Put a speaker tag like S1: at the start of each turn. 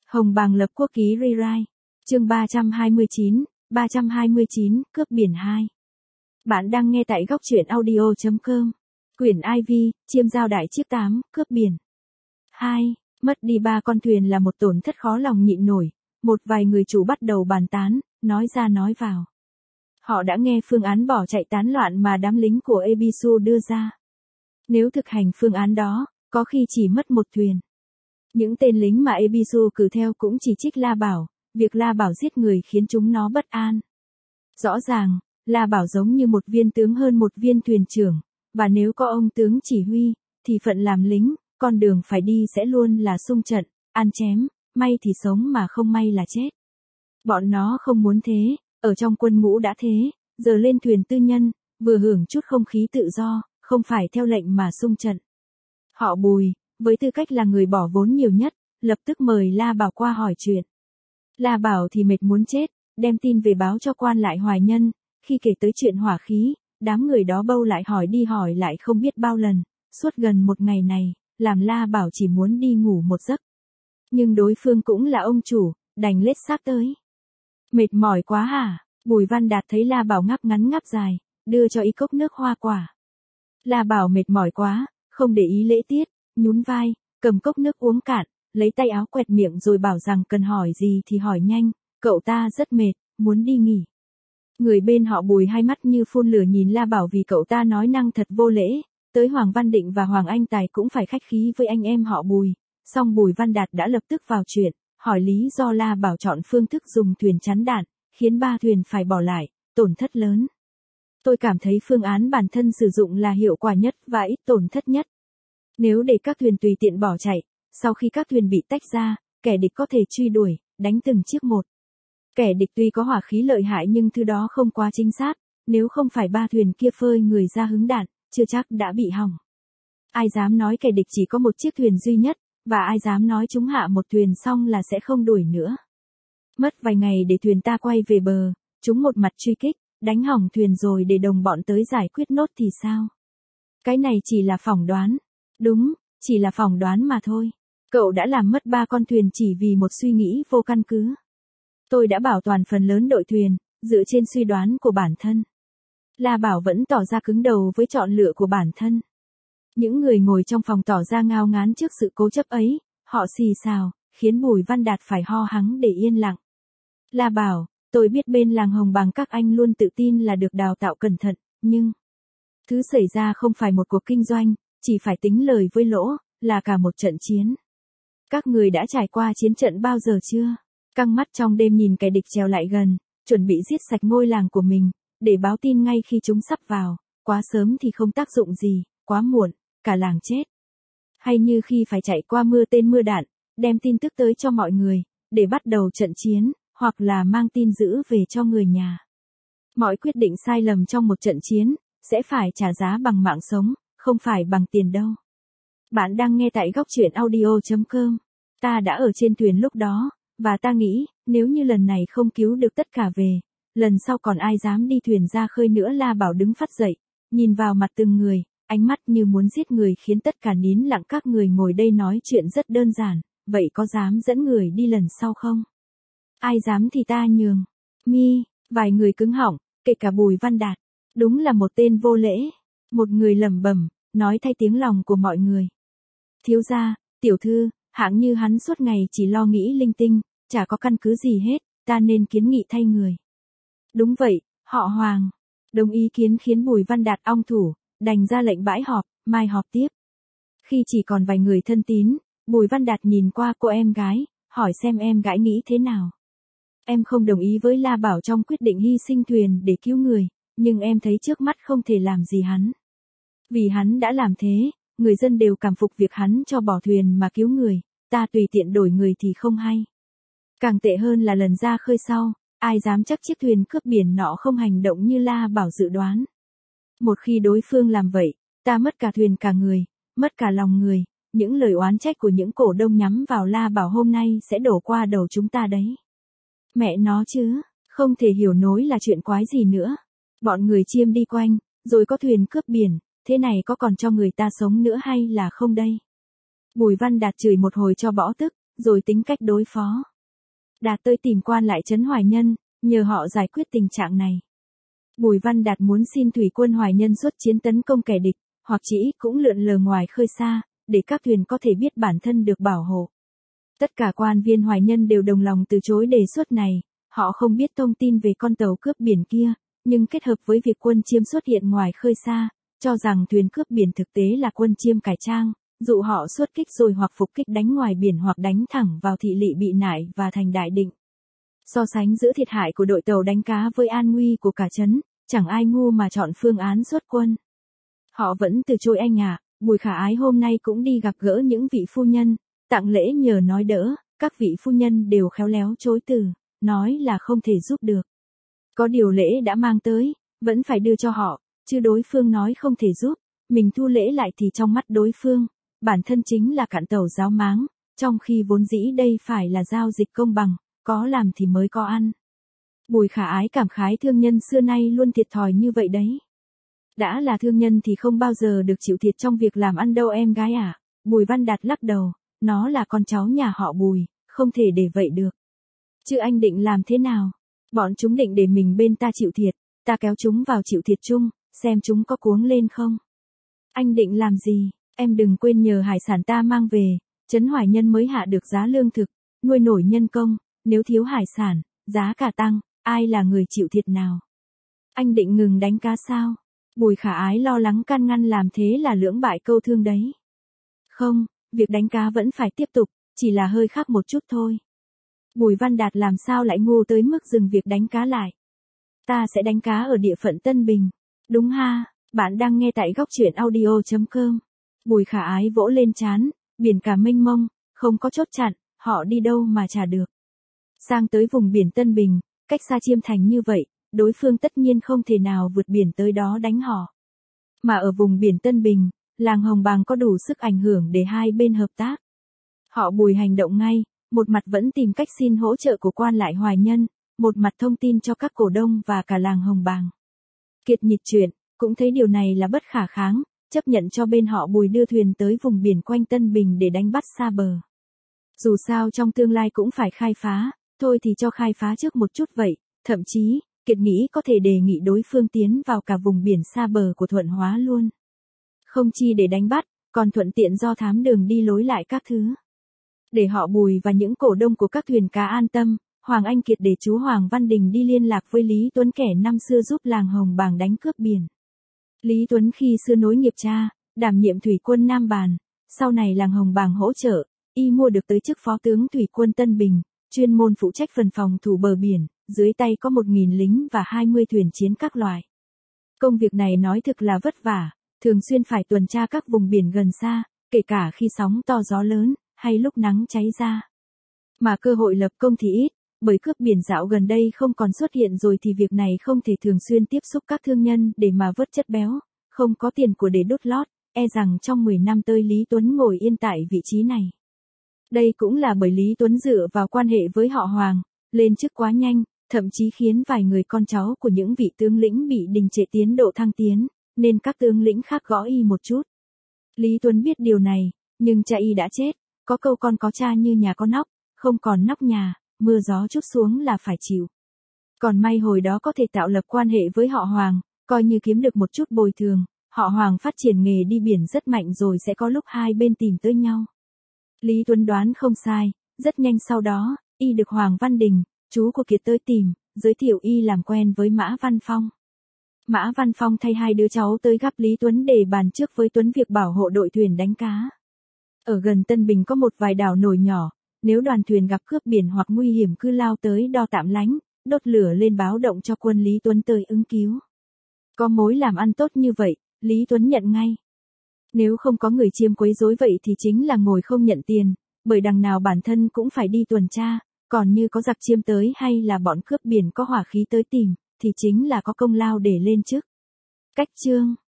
S1: Hồng Bàng lập quốc ký rewrite. Chương 329, cướp biển 2. Bạn đang nghe tại góc truyện audio.com. Quyển IV, chiêm giao đại chiếc 8, cướp biển. 2. Mất đi 3 con thuyền là một tổn thất khó lòng nhịn nổi. Một vài người chủ bắt đầu bàn tán, nói ra nói vào. Họ đã nghe phương án bỏ chạy tán loạn mà đám lính của Ebisu đưa ra. Nếu thực hành phương án đó, có khi chỉ mất một thuyền. Những tên lính mà Ebisu cử theo cũng chỉ trích La Bảo, việc La Bảo giết người khiến chúng nó bất an. Rõ ràng, La Bảo giống như một viên tướng hơn một viên thuyền trưởng, và nếu có ông tướng chỉ huy, thì phận làm lính, con đường phải đi sẽ luôn là xung trận, ăn chém, may thì sống mà không may là chết. Bọn nó không muốn thế, ở trong quân ngũ đã thế, giờ lên thuyền tư nhân, vừa hưởng chút không khí tự do, không phải theo lệnh mà xung trận. Họ Bùi, với tư cách là người bỏ vốn nhiều nhất, lập tức mời La Bảo qua hỏi chuyện. La Bảo thì mệt muốn chết, đem tin về báo cho quan lại Hoài Nhân, khi kể tới chuyện hỏa khí, đám người đó bâu lại hỏi đi hỏi lại không biết bao lần, suốt gần một ngày này, làm La Bảo chỉ muốn đi ngủ một giấc. Nhưng đối phương cũng là ông chủ, đành lết xác tới. Mệt mỏi quá hả? Bùi Văn Đạt thấy La Bảo ngáp ngắn ngáp dài, đưa cho y cốc nước hoa quả. La Bảo mệt mỏi quá, không để ý lễ tiết, nhún vai, cầm cốc nước uống cạn, lấy tay áo quẹt miệng rồi bảo rằng cần hỏi gì thì hỏi nhanh, cậu ta rất mệt, muốn đi nghỉ. Người bên họ Bùi hai mắt như phun lửa nhìn La Bảo vì cậu ta nói năng thật vô lễ, tới Hoàng Văn Định và Hoàng Anh Tài cũng phải khách khí với anh em họ Bùi, song Bùi Văn Đạt đã lập tức vào chuyện, hỏi lý do La Bảo chọn phương thức dùng thuyền chắn đạn, khiến 3 thuyền phải bỏ lại, tổn thất lớn. Tôi cảm thấy phương án bản thân sử dụng là hiệu quả nhất và ít tổn thất nhất. Nếu để các thuyền tùy tiện bỏ chạy, sau khi các thuyền bị tách ra, kẻ địch có thể truy đuổi, đánh từng chiếc một. Kẻ địch tuy có hỏa khí lợi hại nhưng thứ đó không quá chính xác, nếu không phải 3 thuyền kia phơi người ra hứng đạn, chưa chắc đã bị hỏng. Ai dám nói kẻ địch chỉ có một chiếc thuyền duy nhất, và ai dám nói chúng hạ một thuyền xong là sẽ không đuổi nữa. Mất vài ngày để thuyền ta quay về bờ, chúng một mặt truy kích, đánh hỏng thuyền rồi để đồng bọn tới giải quyết nốt thì sao? Cái này chỉ là phỏng đoán. Đúng, chỉ là phỏng đoán mà thôi. Cậu đã làm mất 3 con thuyền chỉ vì một suy nghĩ vô căn cứ. Tôi đã bảo toàn phần lớn đội thuyền, dựa trên suy đoán của bản thân. La Bảo vẫn tỏ ra cứng đầu với chọn lựa của bản thân. Những người ngồi trong phòng tỏ ra ngao ngán trước sự cố chấp ấy, họ xì xào, khiến Bùi Văn Đạt phải ho hắng để yên lặng. La Bảo, tôi biết bên làng Hồng Bàng các anh luôn tự tin là được đào tạo cẩn thận, nhưng thứ xảy ra không phải một cuộc kinh doanh, chỉ phải tính lời với lỗ, là cả một trận chiến. Các người đã trải qua chiến trận bao giờ chưa? Căng mắt trong đêm nhìn kẻ địch trèo lại gần, chuẩn bị giết sạch ngôi làng của mình, để báo tin ngay khi chúng sắp vào, quá sớm thì không tác dụng gì, quá muộn, cả làng chết. Hay như khi phải chạy qua mưa tên mưa đạn, đem tin tức tới cho mọi người, để bắt đầu trận chiến, hoặc là mang tin dữ về cho người nhà. Mọi quyết định sai lầm trong một trận chiến, sẽ phải trả giá bằng mạng sống, không phải bằng tiền đâu. Bạn đang nghe tại góc truyện audio.com. Ta đã ở trên thuyền lúc đó, và ta nghĩ, nếu như lần này không cứu được tất cả về, lần sau còn ai dám đi thuyền ra khơi nữa. La Bảo đứng phắt dậy, nhìn vào mặt từng người, ánh mắt như muốn giết người khiến tất cả nín lặng. Các người ngồi đây nói chuyện rất đơn giản, vậy có dám dẫn người đi lần sau không? Ai dám thì ta nhường. Vài người cứng họng, kể cả Bùi Văn Đạt. Đúng là một tên vô lễ. Một người lẩm bẩm, nói thay tiếng lòng của mọi người. Thiếu gia, tiểu thư, hạng như hắn suốt ngày chỉ lo nghĩ linh tinh, chả có căn cứ gì hết, ta nên kiến nghị thay người. Đúng vậy, họ Hoàng. Đồng ý kiến khiến Bùi Văn Đạt ong thủ, đành ra lệnh bãi họp, mai họp tiếp. Khi chỉ còn vài người thân tín, Bùi Văn Đạt nhìn qua cô em gái, hỏi xem em gái nghĩ thế nào. Em không đồng ý với La Bảo trong quyết định hy sinh thuyền để cứu người, nhưng em thấy trước mắt không thể làm gì hắn. Vì hắn đã làm thế, người dân đều cảm phục việc hắn cho bỏ thuyền mà cứu người, ta tùy tiện đổi người thì không hay. Càng tệ hơn là lần ra khơi sau, ai dám chắc chiếc thuyền cướp biển nọ không hành động như La Bảo dự đoán. Một khi đối phương làm vậy, ta mất cả thuyền cả người, mất cả lòng người, những lời oán trách của những cổ đông nhắm vào La Bảo hôm nay sẽ đổ qua đầu chúng ta đấy. Mẹ nó chứ, không thể hiểu nổi là chuyện quái gì nữa. Bọn người chiêm đi quanh, rồi có thuyền cướp biển, thế này có còn cho người ta sống nữa hay là không đây? Bùi Văn Đạt chửi một hồi cho bỏ tức, rồi tính cách đối phó. Đạt tới tìm quan lại trấn Hoài Nhân, nhờ họ giải quyết tình trạng này. Bùi Văn Đạt muốn xin thủy quân Hoài Nhân xuất chiến tấn công kẻ địch, hoặc chỉ cũng lượn lờ ngoài khơi xa, để các thuyền có thể biết bản thân được bảo hộ. Tất cả quan viên Hoài Nhân đều đồng lòng từ chối đề xuất này, họ không biết thông tin về con tàu cướp biển kia, nhưng kết hợp với việc quân Chiêm xuất hiện ngoài khơi xa, cho rằng thuyền cướp biển thực tế là quân Chiêm cải trang, dụ họ xuất kích rồi hoặc phục kích đánh ngoài biển hoặc đánh thẳng vào thị lỵ Bị Nại và thành Đại Định. So sánh giữa thiệt hại của đội tàu đánh cá với an nguy của cả trấn, chẳng ai ngu mà chọn phương án xuất quân. Họ vẫn từ chối anh ạ. Bùi Khả Ái hôm nay cũng đi gặp gỡ những vị phu nhân, tặng lễ nhờ nói đỡ, các vị phu nhân đều khéo léo chối từ, nói là không thể giúp được. Có điều lễ đã mang tới, vẫn phải đưa cho họ, chứ đối phương nói không thể giúp, mình thu lễ lại thì trong mắt đối phương, bản thân chính là cạn tàu giáo máng, trong khi vốn dĩ đây phải là giao dịch công bằng, có làm thì mới có ăn. Bùi Khả Ái cảm khái thương nhân xưa nay luôn thiệt thòi như vậy đấy. Đã là thương nhân thì không bao giờ được chịu thiệt trong việc làm ăn đâu em gái ạ. Bùi Văn Đạt lắc đầu, nó là con cháu nhà họ Bùi, không thể để vậy được. Chứ anh định làm thế nào? Bọn chúng định để mình bên ta chịu thiệt, ta kéo chúng vào chịu thiệt chung, xem chúng có cuống lên không. Anh định làm gì? Em đừng quên nhờ hải sản ta mang về, trấn Hoài Nhân mới hạ được giá lương thực, nuôi nổi nhân công, nếu thiếu hải sản, giá cả tăng, ai là người chịu thiệt nào? Anh định ngừng đánh cá sao? Bùi Khả Ái lo lắng can ngăn làm thế là lưỡng bại câu thương đấy. Không, việc đánh cá vẫn phải tiếp tục, chỉ là hơi khác một chút thôi. Bùi Văn Đạt làm sao lại ngu tới mức dừng việc đánh cá lại. Ta sẽ đánh cá ở địa phận Tân Bình. Đúng ha, bạn đang nghe tại góc truyện audio.com. Bùi Khả Ái vỗ lên trán, biển cả mênh mông, không có chốt chặn, họ đi đâu mà trả được. Sang tới vùng biển Tân Bình, cách xa Chiêm Thành như vậy, đối phương tất nhiên không thể nào vượt biển tới đó đánh họ. Mà ở vùng biển Tân Bình, làng Hồng Bàng có đủ sức ảnh hưởng để hai bên hợp tác. Họ Bùi hành động ngay, một mặt vẫn tìm cách xin hỗ trợ của quan lại Hoài Nhân, một mặt thông tin cho các cổ đông và cả làng Hồng Bàng. Kiệt Nhịch Chuyện cũng thấy điều này là bất khả kháng, chấp nhận cho bên họ Bùi đưa thuyền tới vùng biển quanh Tân Bình để đánh bắt xa bờ. Dù sao trong tương lai cũng phải khai phá, thôi thì cho khai phá trước một chút vậy, thậm chí, Kiệt nghĩ có thể đề nghị đối phương tiến vào cả vùng biển xa bờ của Thuận Hóa luôn. Không chi để đánh bắt, còn thuận tiện do thám đường đi lối lại các thứ. Để họ Bùi và những cổ đông của các thuyền cá an tâm, Hoàng Anh Kiệt để chú Hoàng Văn Đình đi liên lạc với Lý Tuấn kẻ năm xưa giúp làng Hồng Bàng đánh cướp biển. Lý Tuấn khi xưa nối nghiệp cha, đảm nhiệm thủy quân Nam Bàn, sau này làng Hồng Bàng hỗ trợ, y mua được tới chức phó tướng thủy quân Tân Bình, chuyên môn phụ trách phần phòng thủ bờ biển, dưới tay có 1.000 lính và 20 thuyền chiến các loại. Công việc này nói thực là vất vả, thường xuyên phải tuần tra các vùng biển gần xa, kể cả khi sóng to gió lớn, hay lúc nắng cháy ra. Mà cơ hội lập công thì ít, bởi cướp biển dạo gần đây không còn xuất hiện rồi thì việc này không thể thường xuyên tiếp xúc các thương nhân để mà vớt chất béo, không có tiền của để đốt lót, e rằng trong 10 năm tới Lý Tuấn ngồi yên tại vị trí này. Đây cũng là bởi Lý Tuấn dựa vào quan hệ với họ Hoàng, lên chức quá nhanh, thậm chí khiến vài người con cháu của những vị tướng lĩnh bị đình trệ tiến độ thăng tiến, nên các tướng lĩnh khác gõ y một chút. Lý Tuấn biết điều này, nhưng cha y đã chết, có câu con có cha như nhà có nóc, không còn nóc nhà, mưa gió trút xuống là phải chịu. Còn may hồi đó có thể tạo lập quan hệ với họ Hoàng, coi như kiếm được một chút bồi thường, họ Hoàng phát triển nghề đi biển rất mạnh rồi sẽ có lúc hai bên tìm tới nhau. Lý Tuấn đoán không sai, rất nhanh sau đó, y được Hoàng Văn Đình, chú của Kiệt tới tìm, giới thiệu y làm quen với Mã Văn Phong. Mã Văn Phong thay hai đứa cháu tới gặp Lý Tuấn để bàn trước với Tuấn việc bảo hộ đội thuyền đánh cá. Ở gần Tân Bình có một vài đảo nổi nhỏ, nếu đoàn thuyền gặp cướp biển hoặc nguy hiểm cứ lao tới đo tạm lánh, đốt lửa lên báo động cho quân Lý Tuấn tới ứng cứu. Có mối làm ăn tốt như vậy, Lý Tuấn nhận ngay. Nếu không có người Chiêm quấy rối vậy thì chính là ngồi không nhận tiền, bởi đằng nào bản thân cũng phải đi tuần tra, còn như có giặc Chiêm tới hay là bọn cướp biển có hỏa khí tới tìm, thì chính là có công lao để lên chức. Cách chương